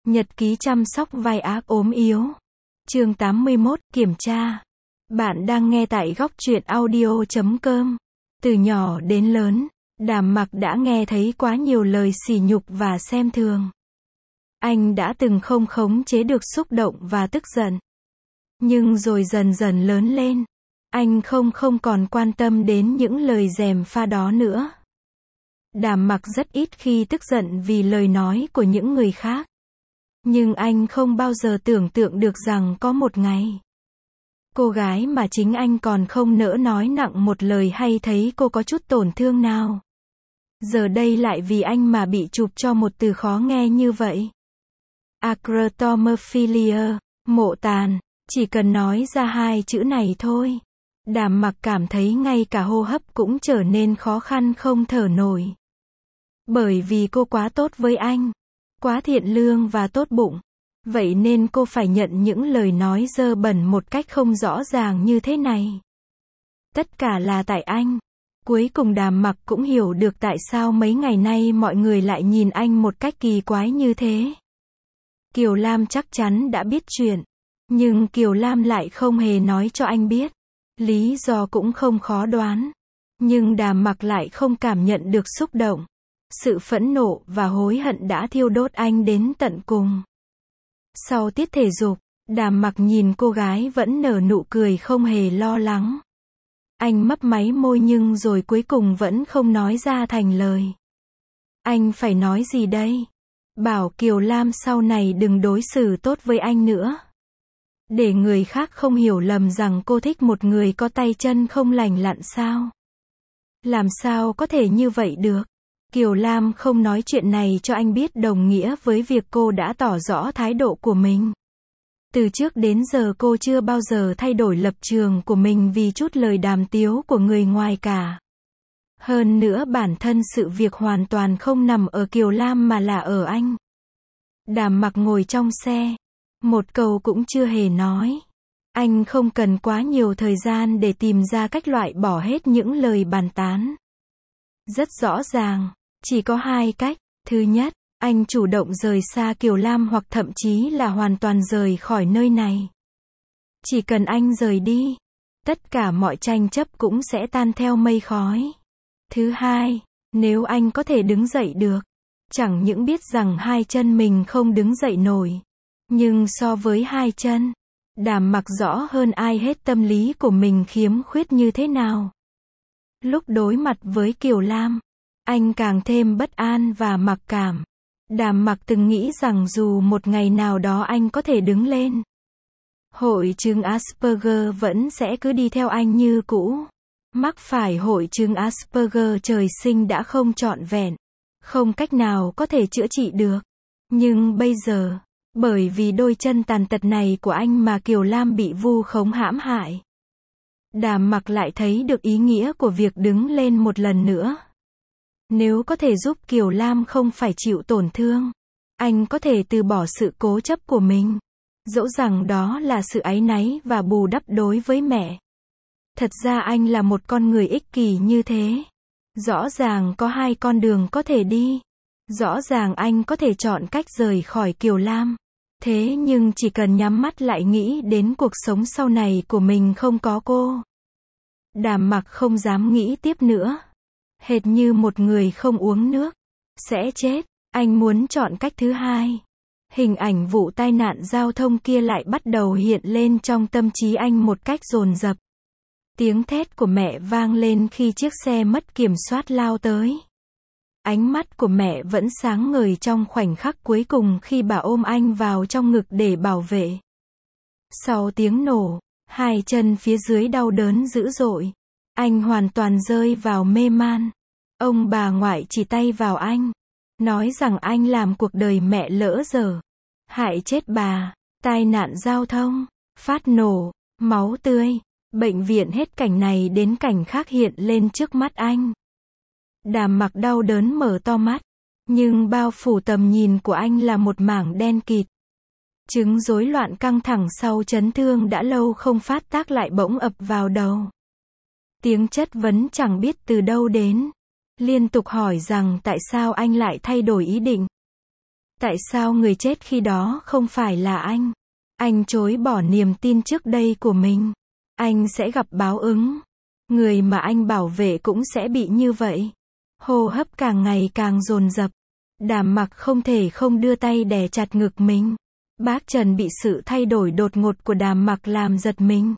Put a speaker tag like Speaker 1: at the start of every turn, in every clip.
Speaker 1: Nhật ký chăm sóc vai ác ốm yếu. Chương 81, kiểm tra. Bạn đang nghe tại góc truyện audio.com. Từ nhỏ đến lớn, Đàm Mặc đã nghe thấy quá nhiều lời sỉ nhục và xem thường. Anh đã từng không khống chế được xúc động và tức giận. Nhưng rồi dần dần lớn lên, anh không còn quan tâm đến những lời gièm pha đó nữa. Đàm Mặc rất ít khi tức giận vì lời nói của những người khác. Nhưng anh không bao giờ tưởng tượng được rằng có một ngày, cô gái mà chính anh còn không nỡ nói nặng một lời hay thấy cô có chút tổn thương nào, giờ đây lại vì anh mà bị chụp cho một từ khó nghe như vậy. Acrotomophilia, mộ tàn. Chỉ cần nói ra hai chữ này thôi, Đàm Mặc cảm thấy ngay cả hô hấp cũng trở nên khó khăn không thở nổi. Bởi vì cô quá tốt với anh, quá thiện lương và tốt bụng. Vậy nên cô phải nhận những lời nói dơ bẩn một cách không rõ ràng như thế này. Tất cả là tại anh. Cuối cùng Đàm Mặc cũng hiểu được tại sao mấy ngày nay mọi người lại nhìn anh một cách kỳ quái như thế. Kiều Lam chắc chắn đã biết chuyện, nhưng Kiều Lam lại không hề nói cho anh biết. Lý do cũng không khó đoán. Nhưng Đàm Mặc lại không cảm nhận được xúc động. Sự phẫn nộ và hối hận đã thiêu đốt anh đến tận cùng. Sau tiết thể dục, Đàm Mặc nhìn cô gái vẫn nở nụ cười không hề lo lắng. Anh mấp máy môi nhưng rồi cuối cùng vẫn không nói ra thành lời. Anh phải nói gì đây? Bảo Kiều Lam sau này đừng đối xử tốt với anh nữa. Để người khác không hiểu lầm rằng cô thích một người có tay chân không lành lặn sao? Làm sao có thể như vậy được? Kiều Lam không nói chuyện này cho anh biết đồng nghĩa với việc cô đã tỏ rõ thái độ của mình. Từ trước đến giờ cô chưa bao giờ thay đổi lập trường của mình vì chút lời đàm tiếu của người ngoài cả. Hơn nữa bản thân sự việc hoàn toàn không nằm ở Kiều Lam mà là ở anh. Đàm Mặc ngồi trong xe, một câu cũng chưa hề nói. Anh không cần quá nhiều thời gian để tìm ra cách loại bỏ hết những lời bàn tán. Rất rõ ràng, chỉ có hai cách. Thứ nhất, anh chủ động rời xa Kiều Lam hoặc thậm chí là hoàn toàn rời khỏi nơi này. Chỉ cần anh rời đi, tất cả mọi tranh chấp cũng sẽ tan theo mây khói. Thứ hai, nếu anh có thể đứng dậy được, chẳng những biết rằng hai chân mình không đứng dậy nổi, nhưng so với hai chân, Đàm Mặc rõ hơn ai hết tâm lý của mình khiếm khuyết như thế nào. Lúc đối mặt với Kiều Lam, anh càng thêm bất an và mặc cảm. Đàm Mặc từng nghĩ rằng dù một ngày nào đó anh có thể đứng lên, hội chứng Asperger vẫn sẽ cứ đi theo anh như cũ. Mắc phải hội chứng Asperger trời sinh đã không trọn vẹn, không cách nào có thể chữa trị được. Nhưng bây giờ, bởi vì đôi chân tàn tật này của anh mà Kiều Lam bị vu khống hãm hại, Đàm Mặc lại thấy được ý nghĩa của việc đứng lên một lần nữa. Nếu có thể giúp Kiều Lam không phải chịu tổn thương, anh có thể từ bỏ sự cố chấp của mình. Dẫu rằng đó là sự áy náy và bù đắp đối với mẹ. Thật ra anh là một con người ích kỷ như thế. Rõ ràng có hai con đường có thể đi. Rõ ràng anh có thể chọn cách rời khỏi Kiều Lam. Thế nhưng chỉ cần nhắm mắt lại nghĩ đến cuộc sống sau này của mình không có cô. Đàm Mặc không dám nghĩ tiếp nữa. Hệt như một người không uống nước sẽ chết. Anh muốn chọn cách thứ hai. Hình ảnh vụ tai nạn giao thông kia lại bắt đầu hiện lên trong tâm trí anh một cách dồn dập. Tiếng thét của mẹ vang lên khi chiếc xe mất kiểm soát lao tới. Ánh mắt của mẹ vẫn sáng ngời trong khoảnh khắc cuối cùng khi bà ôm anh vào trong ngực để bảo vệ. Sau tiếng nổ, hai chân phía dưới đau đớn dữ dội. Anh hoàn toàn rơi vào mê man. Ông bà ngoại chỉ tay vào anh, nói rằng anh làm cuộc đời mẹ lỡ dở, hại chết bà. Tai nạn giao thông, phát nổ, máu tươi, bệnh viện, hết cảnh này đến cảnh khác hiện lên trước mắt anh. Đàm Mặc đau đớn mở to mắt, nhưng bao phủ tầm nhìn của anh là một mảng đen kịt. Chứng rối loạn căng thẳng sau chấn thương đã lâu không phát tác lại bỗng ập vào đầu. Tiếng chất vấn chẳng biết từ đâu đến, liên tục hỏi rằng tại sao anh lại thay đổi ý định. Tại sao người chết khi đó không phải là anh? Anh chối bỏ niềm tin trước đây của mình. Anh sẽ gặp báo ứng. Người mà anh bảo vệ cũng sẽ bị như vậy. Hô hấp càng ngày càng dồn dập. Đàm Mặc không thể không đưa tay đè chặt ngực mình. Bác Trần bị sự thay đổi đột ngột của Đàm Mặc làm giật mình.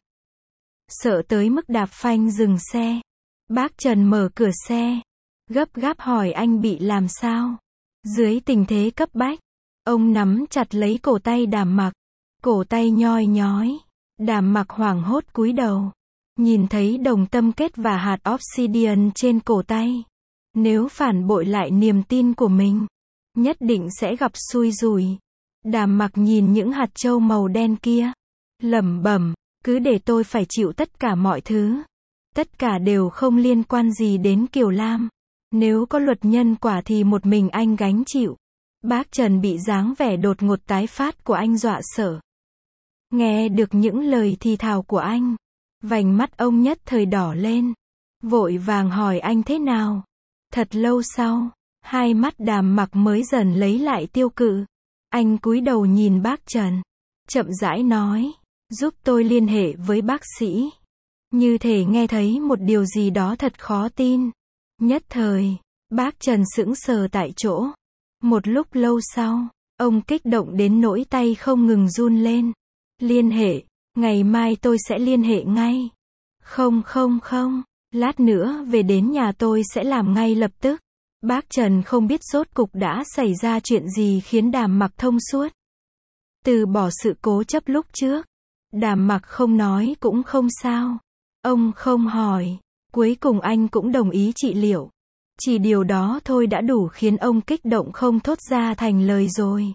Speaker 1: Sợ tới mức đạp phanh dừng xe. Bác Trần mở cửa xe. Gấp gáp hỏi anh bị làm sao. Dưới tình thế cấp bách, ông nắm chặt lấy cổ tay Đàm Mặc. Cổ tay nhoi nhói. Đàm Mặc hoảng hốt cúi đầu. Nhìn thấy đồng tâm kết và hạt obsidian trên cổ tay. Nếu phản bội lại niềm tin của mình, nhất định sẽ gặp xui rủi. Đàm Mặc nhìn những hạt châu màu đen kia. Lẩm bẩm, cứ để tôi phải chịu tất cả mọi thứ. Tất cả đều không liên quan gì đến Kiều Lam. Nếu có luật nhân quả thì một mình anh gánh chịu. Bác Trần bị dáng vẻ đột ngột tái phát của anh dọa sợ. Nghe được những lời thì thào của anh, vành mắt ông nhất thời đỏ lên. Vội vàng hỏi anh thế nào. Thật lâu sau, hai mắt Đàm Mặc mới dần lấy lại tiêu cự. Anh cúi đầu nhìn bác Trần, chậm rãi nói, giúp tôi liên hệ với bác sĩ. Như thể nghe thấy một điều gì đó thật khó tin. Nhất thời, bác Trần sững sờ tại chỗ. Một lúc lâu sau, ông kích động đến nỗi tay không ngừng run lên. Liên hệ, ngày mai tôi sẽ liên hệ ngay. Không, lát nữa về đến nhà tôi sẽ làm ngay lập tức. Bác Trần không biết rốt cục đã xảy ra chuyện gì khiến Đàm Mặc thông suốt. Từ bỏ sự cố chấp lúc trước. Đàm Mặc không nói cũng không sao. Ông không hỏi. Cuối cùng anh cũng đồng ý trị liệu. Chỉ điều đó thôi đã đủ khiến ông kích động không thốt ra thành lời rồi.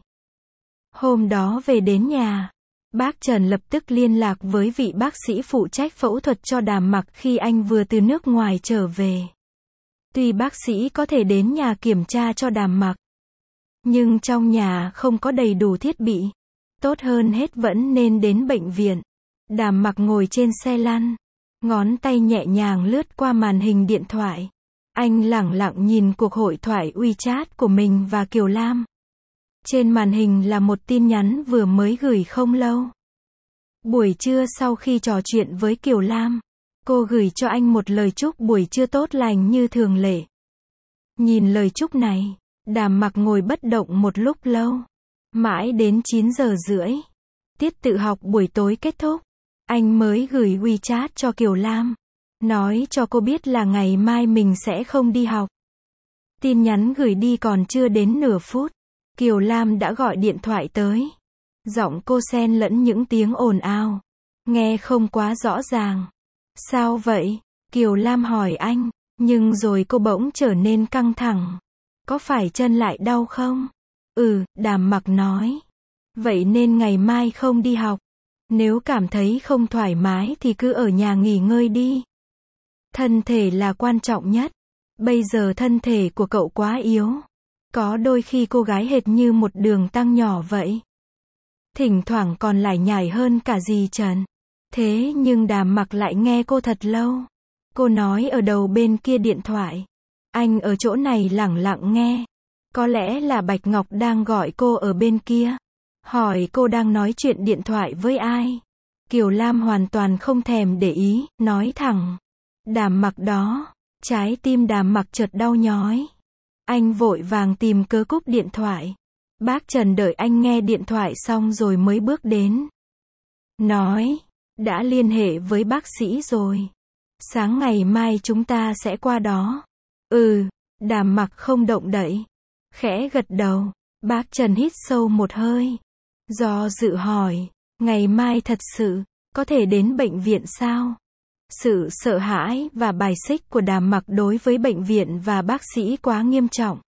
Speaker 1: Hôm đó về đến nhà, bác Trần lập tức liên lạc với vị bác sĩ phụ trách phẫu thuật cho Đàm Mặc khi anh vừa từ nước ngoài trở về. Tuy bác sĩ có thể đến nhà kiểm tra cho Đàm Mặc, nhưng trong nhà không có đầy đủ thiết bị. Tốt hơn hết vẫn nên đến bệnh viện. Đàm Mặc ngồi trên xe lăn, ngón tay nhẹ nhàng lướt qua màn hình điện thoại. Anh lẳng lặng nhìn cuộc hội thoại WeChat của mình và Kiều Lam. Trên màn hình là một tin nhắn vừa mới gửi không lâu. Buổi trưa sau khi trò chuyện với Kiều Lam, cô gửi cho anh một lời chúc buổi trưa tốt lành như thường lệ. Nhìn lời chúc này, Đàm Mặc ngồi bất động một lúc lâu. Mãi đến 9 giờ rưỡi, tiết tự học buổi tối kết thúc, anh mới gửi WeChat cho Kiều Lam. Nói cho cô biết là ngày mai mình sẽ không đi học. Tin nhắn gửi đi còn chưa đến nửa phút, Kiều Lam đã gọi điện thoại tới. Giọng cô xen lẫn những tiếng ồn ào, nghe không quá rõ ràng. Sao vậy? Kiều Lam hỏi anh, nhưng rồi cô bỗng trở nên căng thẳng. Có phải chân lại đau không? Đàm Mặc nói. Vậy nên ngày mai không đi học. Nếu cảm thấy không thoải mái thì cứ ở nhà nghỉ ngơi đi. Thân thể là quan trọng nhất. Bây giờ thân thể của cậu quá yếu. Có đôi khi cô gái hệt như một đường tăng nhỏ vậy. Thỉnh thoảng còn lải nhải hơn cả dì Trần. Thế nhưng Đàm Mặc lại nghe cô thật lâu. Cô nói ở đầu bên kia điện thoại. Anh ở chỗ này lẳng lặng nghe. Có lẽ là Bạch Ngọc đang gọi cô ở bên kia. Hỏi cô đang nói chuyện điện thoại với ai. Kiều Lam hoàn toàn không thèm để ý, nói thẳng. Đàm Mặc đó. Trái tim Đàm Mặc chợt đau nhói. Anh vội vàng tìm cớ cúp điện thoại. Bác Trần đợi anh nghe điện thoại xong rồi mới bước đến. Nói, đã liên hệ với bác sĩ rồi. Sáng ngày mai chúng ta sẽ qua đó. Đàm Mặc không động đậy. Khẽ gật đầu. Bác Trần hít sâu một hơi. Do dự hỏi, ngày mai thật sự, có thể đến bệnh viện sao? Sự sợ hãi và bài xích của Đàm Mặc đối với bệnh viện và bác sĩ quá nghiêm trọng.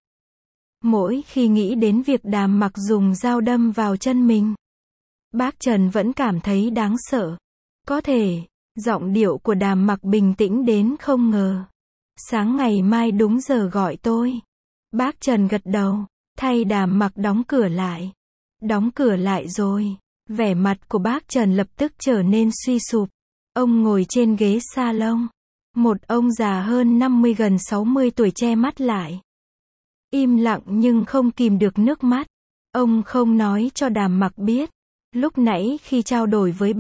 Speaker 1: Mỗi khi nghĩ đến việc Đàm Mặc dùng dao đâm vào chân mình, bác Trần vẫn cảm thấy đáng sợ. Có thể, giọng điệu của Đàm Mặc bình tĩnh đến không ngờ. Sáng ngày mai đúng giờ gọi tôi. Bác Trần gật đầu, thay Đàm Mặc đóng cửa lại. Đóng cửa lại rồi. Vẻ mặt của bác Trần lập tức trở nên suy sụp. Ông ngồi trên ghế salon. Một ông già hơn 50 gần 60 tuổi che mắt lại. Im lặng nhưng không kìm được nước mắt. Ông không nói cho Đàm Mặc biết. Lúc nãy khi trao đổi với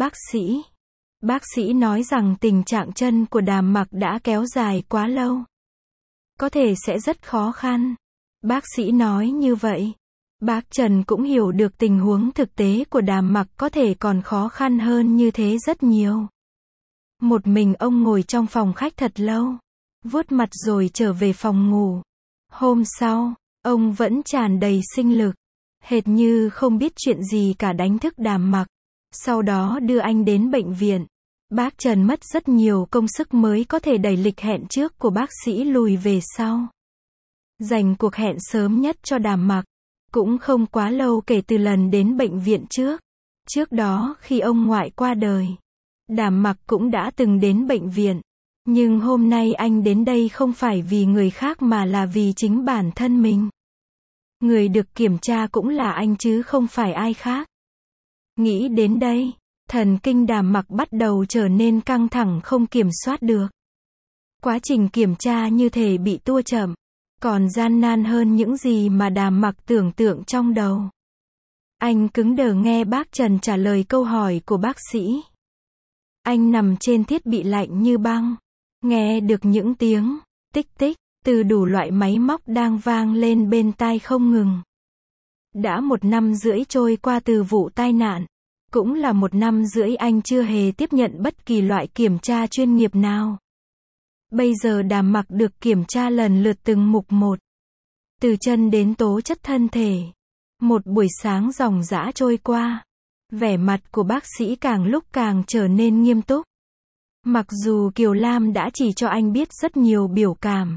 Speaker 1: bác sĩ nói rằng tình trạng chân của Đàm Mặc đã kéo dài quá lâu. Có thể sẽ rất khó khăn. Bác sĩ nói như vậy. Bác Trần cũng hiểu được tình huống thực tế của Đàm Mặc có thể còn khó khăn hơn như thế rất nhiều. Một mình ông ngồi trong phòng khách thật lâu, vuốt mặt rồi trở về phòng ngủ. Hôm sau, ông vẫn tràn đầy sinh lực, hệt như không biết chuyện gì cả đánh thức Đàm Mặc. Sau đó đưa anh đến bệnh viện. Bác Trần mất rất nhiều công sức mới có thể đẩy lịch hẹn trước của bác sĩ lùi về sau. Dành cuộc hẹn sớm nhất cho Đàm Mặc. Cũng không quá lâu kể từ lần đến bệnh viện trước. Trước đó khi ông ngoại qua đời, Đàm Mặc cũng đã từng đến bệnh viện. Nhưng hôm nay anh đến đây không phải vì người khác mà là vì chính bản thân mình. Người được kiểm tra cũng là anh chứ không phải ai khác. Nghĩ đến đây, thần kinh Đàm Mặc bắt đầu trở nên căng thẳng không kiểm soát được. Quá trình kiểm tra như thể bị tua chậm, còn gian nan hơn những gì mà Đàm Mặc tưởng tượng trong đầu. Anh cứng đờ nghe bác Trần trả lời câu hỏi của bác sĩ. Anh nằm trên thiết bị lạnh như băng, nghe được những tiếng tích tích từ đủ loại máy móc đang vang lên bên tai không ngừng. Đã 1 năm rưỡi trôi qua từ vụ tai nạn. Cũng là 1 năm rưỡi anh chưa hề tiếp nhận bất kỳ loại kiểm tra chuyên nghiệp nào. Bây giờ Đàm Mặc được kiểm tra lần lượt từng mục một. Từ chân đến tố chất thân thể. Một buổi sáng ròng rã trôi qua. Vẻ mặt của bác sĩ càng lúc càng trở nên nghiêm túc. Mặc dù Kiều Lam đã chỉ cho anh biết rất nhiều biểu cảm.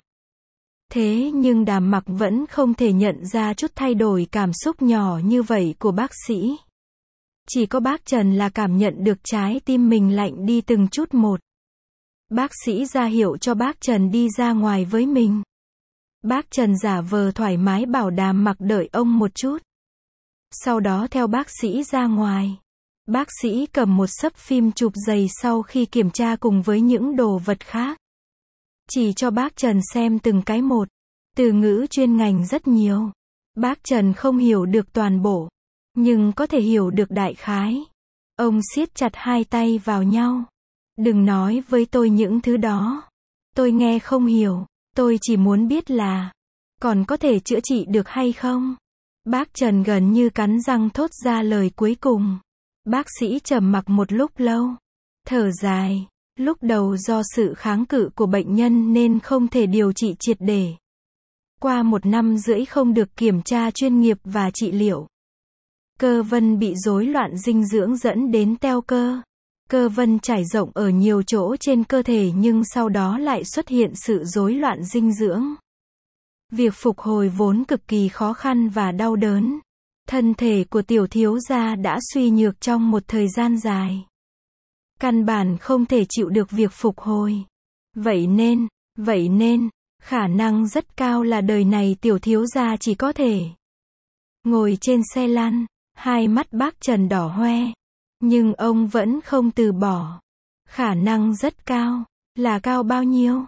Speaker 1: Thế nhưng Đàm Mặc vẫn không thể nhận ra chút thay đổi cảm xúc nhỏ như vậy của bác sĩ. Chỉ có bác Trần là cảm nhận được trái tim mình lạnh đi từng chút một. Bác sĩ ra hiệu cho bác Trần đi ra ngoài với mình. Bác Trần giả vờ thoải mái bảo Đàm Mặc đợi ông một chút. Sau đó theo bác sĩ ra ngoài. Bác sĩ cầm một xấp phim chụp giày sau khi kiểm tra cùng với những đồ vật khác. Chỉ cho bác Trần xem từng cái một. Từ ngữ chuyên ngành rất nhiều. Bác Trần không hiểu được toàn bộ, nhưng có thể hiểu được đại khái. Ông siết chặt hai tay vào nhau. Đừng nói với tôi những thứ đó. Tôi nghe không hiểu. Tôi chỉ muốn biết là còn có thể chữa trị được hay không? Bác Trần gần như cắn răng thốt ra lời cuối cùng. Bác sĩ trầm mặc một lúc lâu. Thở dài. Lúc đầu do sự kháng cự của bệnh nhân nên không thể điều trị triệt để. Qua 1 năm rưỡi không được kiểm tra chuyên nghiệp và trị liệu. Cơ vân bị rối loạn dinh dưỡng dẫn đến teo cơ. Cơ vân trải rộng ở nhiều chỗ trên cơ thể nhưng sau đó lại xuất hiện sự rối loạn dinh dưỡng. Việc phục hồi vốn cực kỳ khó khăn và đau đớn. Thân thể của tiểu thiếu gia đã suy nhược trong một thời gian dài. Căn bản không thể chịu được việc phục hồi. Vậy nên, khả năng rất cao là đời này tiểu thiếu gia chỉ có thể ngồi trên xe lăn. Hai mắt bác Trần đỏ hoe. Nhưng ông vẫn không từ bỏ. Khả năng rất cao. Là cao bao nhiêu?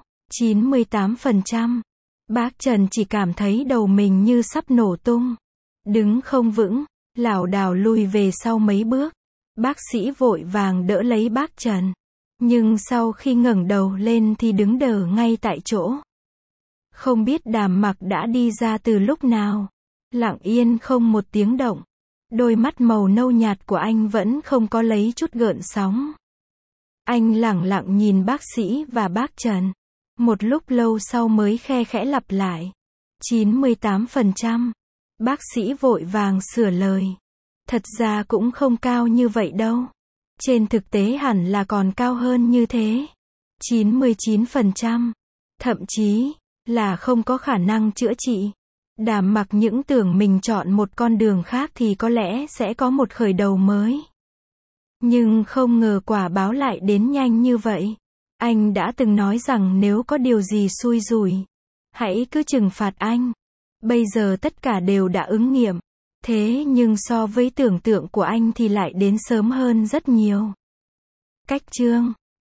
Speaker 1: 98%. Bác Trần chỉ cảm thấy đầu mình như sắp nổ tung. Đứng không vững, lảo đảo lùi về sau mấy bước. Bác sĩ vội vàng đỡ lấy bác Trần. Nhưng sau khi ngẩng đầu lên thì đứng đờ ngay tại chỗ. Không biết Đàm Mặc đã đi ra từ lúc nào. Lặng yên không một tiếng động. Đôi mắt màu nâu nhạt của anh vẫn không có lấy chút gợn sóng. Anh lẳng lặng nhìn bác sĩ và bác Trần. Một lúc lâu sau mới khe khẽ lặp lại. 98%. Bác sĩ vội vàng sửa lời. Thật ra cũng không cao như vậy đâu. Trên thực tế hẳn là còn cao hơn như thế. 99%. Thậm chí là không có khả năng chữa trị. Đàm Mặc những tưởng mình chọn một con đường khác thì có lẽ sẽ có một khởi đầu mới. Nhưng không ngờ quả báo lại đến nhanh như vậy. Anh đã từng nói rằng nếu có điều gì xui rủi, hãy cứ trừng phạt anh. Bây giờ tất cả đều đã ứng nghiệm. Thế nhưng so với tưởng tượng của anh thì lại đến sớm hơn rất nhiều. Cách chương